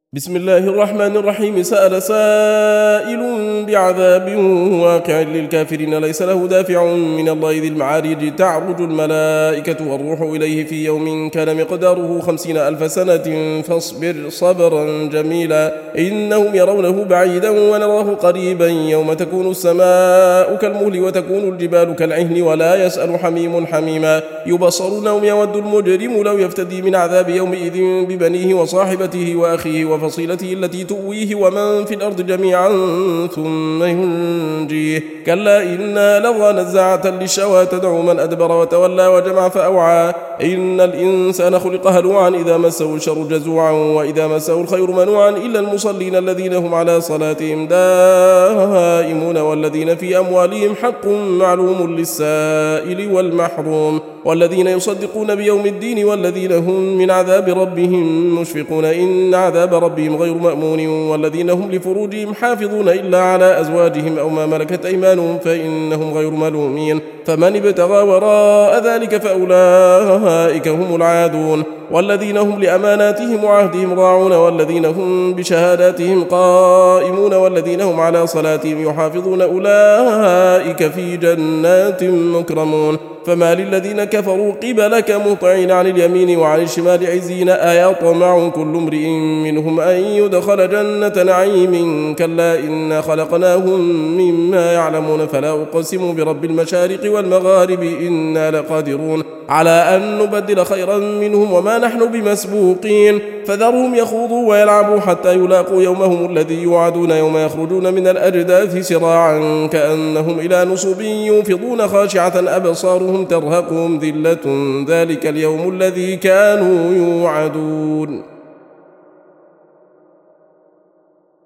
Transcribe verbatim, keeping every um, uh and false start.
بسم الله الرحمن الرحيم. سأل سائل بعذاب واقع للكافرين ليس له دافع من الله ذي المعارج تعرج الملائكة والروح إليه في يوم كان مقداره خمسين ألف سنة فاصبر صبرا جميلا إنهم يرونه بعيدا ونراه قريبا يوم تكون السماء كالمهل وتكون الجبال كالعهن ولا يسأل حميم حميما يبصرونهم يود المجرم لو يفتدي من عذاب يومئذ ببنيه وصاحبته وأخيه وفصيلته التي تؤويه ومن في الأرض جميعا ثم ينجيه كلا إنا لظى نزاعة للشوى تدعو من أدبر وتولى وجمع فأوعى إن الإنسان خلق هلوعا إذا مسه الشر جزوعا وإذا مسه الخير منوعا إلا المصلين الذين هم على صلاتهم دائمون والذين في أموالهم حق معلوم للسائل والمحروم والذين يصدقون بيوم الدين والذين هم من عذاب ربهم مشفقون إن عذاب ربهم غير مأمون والذين هم لفروجهم حافظون إلا على أزواجهم أو ما ملكت أيمانهم فإنهم غير ملومين فمن ابتغى وراء ذلك فأولئك هم العادون والذين هم لأماناتهم وعهدهم راعون والذين هم بشهاداتهم قائمون والذين هم على صلاتهم يحافظون أولئك في جنات مكرمون فما للذين كفروا قبلك مطعين عن اليمين وعن الشمال عزين أيطمع كل امرئ منهم أن يدخل جنة نعيم كلا إنا خلقناهم مما يعلمون فلا أقسم برب المشارق والمغارب إنا لقادرون على أن نبدل خيرا منهم وما نحن بمسبوقين فذرهم يخوضوا ويلعبوا حتى يلاقوا يومهم الذي يوعدون يوم يخرجون من الأجداث سراعا كأنهم إلى نصب يوفضون خاشعة أبصارهم ترهقهم ذلة ذلك اليوم الذي كانوا يوعدون.